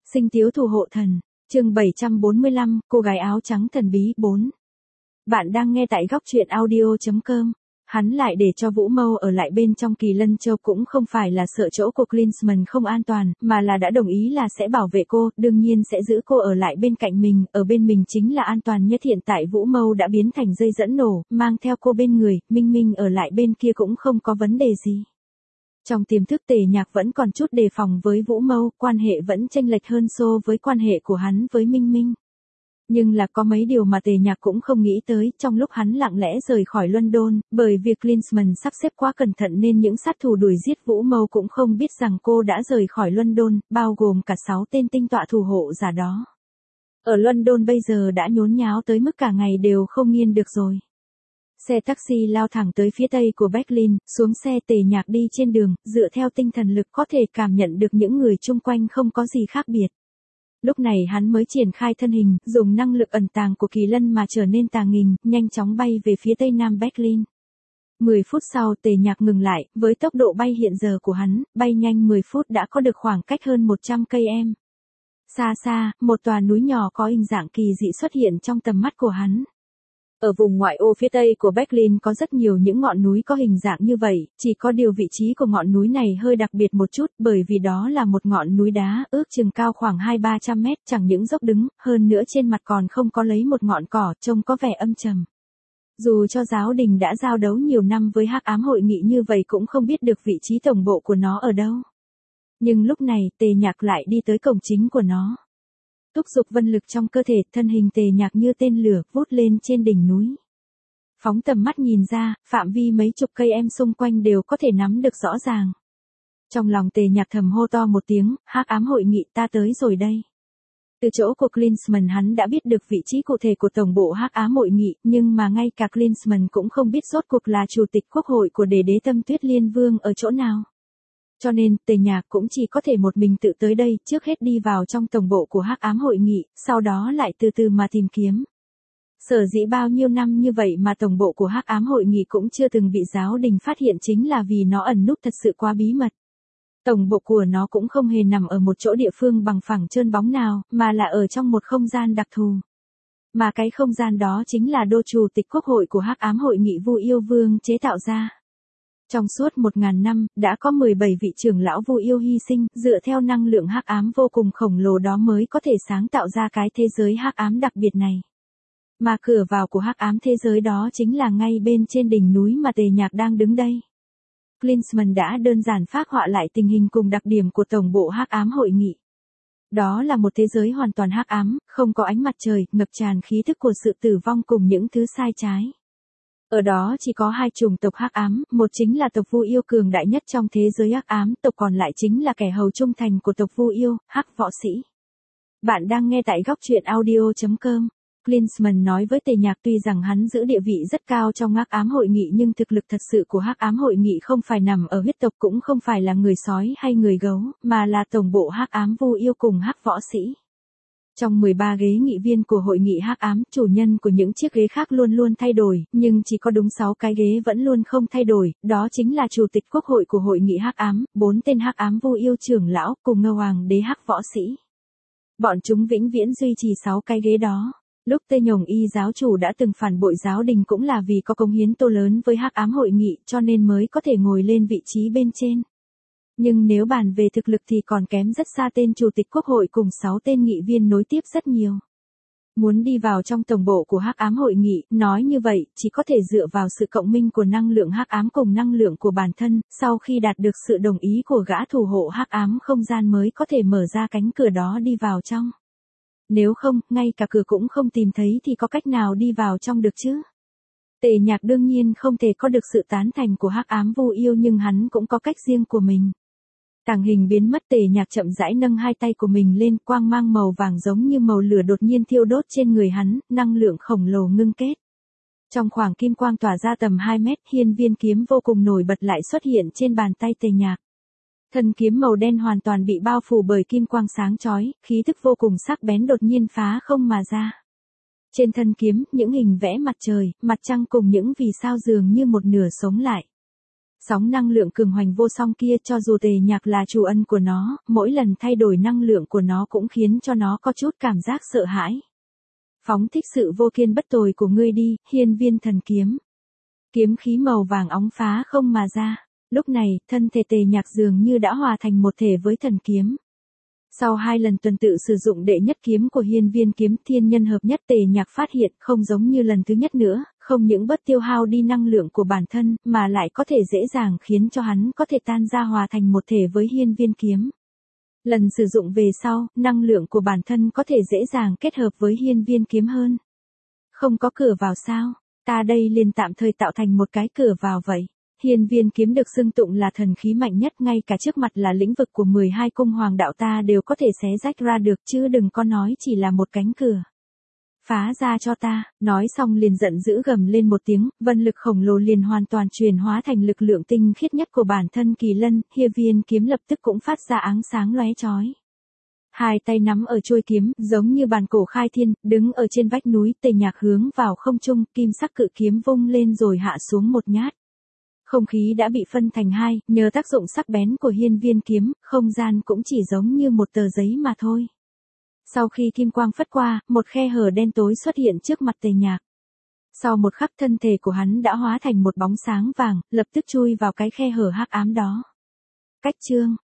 Sinh tiếu thủ hộ thần, chương 745, cô gái áo trắng thần bí 4. Bạn đang nghe tại góc truyện audio.com. Hắn lại để cho Vũ Mâu ở lại bên trong Kỳ Lân Châu cũng không phải là sợ chỗ của Klinsmann không an toàn, mà là đã đồng ý là sẽ bảo vệ cô, đương nhiên sẽ giữ cô ở lại bên cạnh mình, ở bên mình chính là an toàn nhất. Hiện tại Vũ Mâu đã biến thành dây dẫn nổ, mang theo cô bên người, Minh Minh ở lại bên kia cũng không có vấn đề gì. Trong tiềm thức Tề Nhạc vẫn còn chút đề phòng với Vũ Mâu, quan hệ vẫn chênh lệch hơn so với quan hệ của hắn với Minh Minh. Nhưng là có mấy điều mà Tề Nhạc cũng không nghĩ tới, trong lúc hắn lặng lẽ rời khỏi London, bởi việc Klinsmann sắp xếp quá cẩn thận nên những sát thủ đuổi giết Vũ Mâu cũng không biết rằng cô đã rời khỏi London, bao gồm cả 6 tên tinh tọa thủ hộ giả đó. Ở London bây giờ đã nhốn nháo tới mức cả ngày đều không yên được rồi. Xe taxi lao thẳng tới phía tây của Berlin, xuống xe Tề Nhạc đi trên đường, dựa theo tinh thần lực có thể cảm nhận được những người chung quanh không có gì khác biệt. Lúc này hắn mới triển khai thân hình, dùng năng lực ẩn tàng của Kỳ Lân mà trở nên tàng hình, nhanh chóng bay về phía tây nam Berlin. 10 phút sau Tề Nhạc ngừng lại, với tốc độ bay hiện giờ của hắn, bay nhanh 10 phút đã có được khoảng cách hơn 100 km. Xa xa, một tòa núi nhỏ có hình dạng kỳ dị xuất hiện trong tầm mắt của hắn. Ở vùng ngoại ô phía tây của Berlin có rất nhiều những ngọn núi có hình dạng như vậy, chỉ có điều vị trí của ngọn núi này hơi đặc biệt một chút, bởi vì đó là một ngọn núi đá, ước chừng cao khoảng 200-300 mét, chẳng những dốc đứng, hơn nữa trên mặt còn không có lấy một ngọn cỏ, trông có vẻ âm trầm. Dù cho giáo đình đã giao đấu nhiều năm với Hắc Ám Hội Nghị như vậy cũng không biết được vị trí tổng bộ của nó ở đâu. Nhưng lúc này Tề Nhạc lại đi tới cổng chính của nó. Thúc giục vân lực trong cơ thể, thân hình Tề Nhạc như tên lửa, vút lên trên đỉnh núi. Phóng tầm mắt nhìn ra, phạm vi mấy chục cây em xung quanh đều có thể nắm được rõ ràng. Trong lòng Tề Nhạc thầm hô to một tiếng, Hắc Ám Hội Nghị, ta tới rồi đây. Từ chỗ của Klinsmann hắn đã biết được vị trí cụ thể của tổng bộ Hắc Ám Hội Nghị, nhưng mà ngay cả Klinsmann cũng không biết rốt cuộc là chủ tịch quốc hội của Đế Tâm Tuyết Liên Vương ở chỗ nào. Cho nên, Tề Nhạc cũng chỉ có thể một mình tự tới đây, trước hết đi vào trong tổng bộ của Hắc Ám Hội Nghị, sau đó lại từ từ mà tìm kiếm. Sở dĩ bao nhiêu năm như vậy mà tổng bộ của Hắc Ám Hội Nghị cũng chưa từng bị giáo đình phát hiện chính là vì nó ẩn núp thật sự quá bí mật. Tổng bộ của nó cũng không hề nằm ở một chỗ địa phương bằng phẳng trơn bóng nào, mà là ở trong một không gian đặc thù. Mà cái không gian đó chính là đô chủ tịch quốc hội của Hắc Ám Hội Nghị Vu Yêu Vương chế tạo ra. Trong suốt 1000 năm, đã có 17 vị trưởng lão Vu Yêu hy sinh, dựa theo năng lượng hắc ám vô cùng khổng lồ đó mới có thể sáng tạo ra cái thế giới hắc ám đặc biệt này. Mà cửa vào của hắc ám thế giới đó chính là ngay bên trên đỉnh núi mà Tề Nhạc đang đứng đây. Klinsmann đã đơn giản phác họa lại tình hình cùng đặc điểm của tổng bộ Hắc Ám Hội Nghị. Đó là một thế giới hoàn toàn hắc ám, không có ánh mặt trời, ngập tràn khí thức của sự tử vong cùng những thứ sai trái. Ở đó chỉ có hai chủng tộc hắc ám, một chính là tộc Vu Yêu cường đại nhất trong thế giới hắc ám, tộc còn lại chính là kẻ hầu trung thành của tộc Vu Yêu, Hắc Võ Sĩ. Bạn đang nghe tại góc truyện audio.com. Klinsmann nói với Tề Nhạc tuy rằng hắn giữ địa vị rất cao trong Hắc Ám Hội Nghị nhưng thực lực thật sự của Hắc Ám Hội Nghị không phải nằm ở huyết tộc cũng không phải là người sói hay người gấu, mà là tổng bộ Hắc Ám Vu Yêu cùng Hắc Võ Sĩ. Trong 13 ghế nghị viên của hội nghị hắc ám, chủ nhân của những chiếc ghế khác luôn luôn thay đổi, nhưng chỉ có đúng 6 cái ghế vẫn luôn không thay đổi, đó chính là chủ tịch quốc hội của hội nghị hắc ám, 4 tên hắc ám Vu Yêu trưởng lão cùng Ngô Hoàng đế Hắc Võ Sĩ. Bọn chúng vĩnh viễn duy trì 6 cái ghế đó. Lúc Tê Nhồng Y giáo chủ đã từng phản bội giáo đình cũng là vì có công hiến to lớn với hắc ám hội nghị cho nên mới có thể ngồi lên vị trí bên trên. Nhưng nếu bàn về thực lực thì còn kém rất xa tên chủ tịch quốc hội cùng 6 tên nghị viên nối tiếp rất nhiều. Muốn đi vào trong tổng bộ của Hắc Ám Hội Nghị, nói như vậy, chỉ có thể dựa vào sự cộng minh của năng lượng hắc ám cùng năng lượng của bản thân, sau khi đạt được sự đồng ý của gã thủ hộ hắc ám không gian mới có thể mở ra cánh cửa đó đi vào trong. Nếu không, ngay cả cửa cũng không tìm thấy thì có cách nào đi vào trong được chứ? Tề Nhạc đương nhiên không thể có được sự tán thành của Hắc Ám Vu Yêu nhưng hắn cũng có cách riêng của mình. Tàng hình biến mất Tề Nhạc chậm rãi nâng hai tay của mình lên, quang mang màu vàng giống như màu lửa đột nhiên thiêu đốt trên người hắn, năng lượng khổng lồ ngưng kết. Trong khoảng kim quang tỏa ra tầm 2 mét, hiên viên kiếm vô cùng nổi bật lại xuất hiện trên bàn tay Tề Nhạc. Thân kiếm màu đen hoàn toàn bị bao phủ bởi kim quang sáng chói, khí thức vô cùng sắc bén đột nhiên phá không mà ra. Trên thân kiếm, những hình vẽ mặt trời, mặt trăng cùng những vì sao dường như một nửa sống lại. Sóng năng lượng cường hoành vô song kia cho dù Tề Nhạc là chủ ân của nó, mỗi lần thay đổi năng lượng của nó cũng khiến cho nó có chút cảm giác sợ hãi. Phóng thích sự vô kiên bất tồi của ngươi đi, hiên viên thần kiếm. Kiếm khí màu vàng óng phá không mà ra. Lúc này, thân thể Tề Nhạc dường như đã hòa thành một thể với thần kiếm. Sau 2 lần tuần tự sử dụng đệ nhất kiếm của hiên viên kiếm thiên nhân hợp nhất, Tề Nhạc phát hiện không giống như lần thứ nhất nữa, không những bớt tiêu hao đi năng lượng của bản thân, mà lại có thể dễ dàng khiến cho hắn có thể tan ra hòa thành một thể với hiên viên kiếm. Lần sử dụng về sau, năng lượng của bản thân có thể dễ dàng kết hợp với hiên viên kiếm hơn. Không có cửa vào sao? Ta đây liền tạm thời tạo thành một cái cửa vào vậy. Hiên viên kiếm được xưng tụng là thần khí mạnh nhất, ngay cả trước mặt là lĩnh vực của 12 cung hoàng đạo ta đều có thể xé rách ra được, chứ đừng có nói chỉ là một cánh cửa. Phá ra cho ta, nói xong liền giận dữ gầm lên một tiếng, vân lực khổng lồ liền hoàn toàn chuyển hóa thành lực lượng tinh khiết nhất của bản thân kỳ lân, hiên viên kiếm lập tức cũng phát ra áng sáng lóe chói. 2 tay nắm ở chuôi kiếm, giống như bàn cổ khai thiên, đứng ở trên vách núi, Tề Nhạc hướng vào không trung, kim sắc cự kiếm vung lên rồi hạ xuống một nhát. Không khí đã bị phân thành 2, nhờ tác dụng sắc bén của hiên viên kiếm, không gian cũng chỉ giống như một tờ giấy mà thôi. Sau khi kim quang phất qua, một khe hở đen tối xuất hiện trước mặt Tề Nhạc. Sau một khắc thân thể của hắn đã hóa thành một bóng sáng vàng, lập tức chui vào cái khe hở hắc ám đó. Cách chương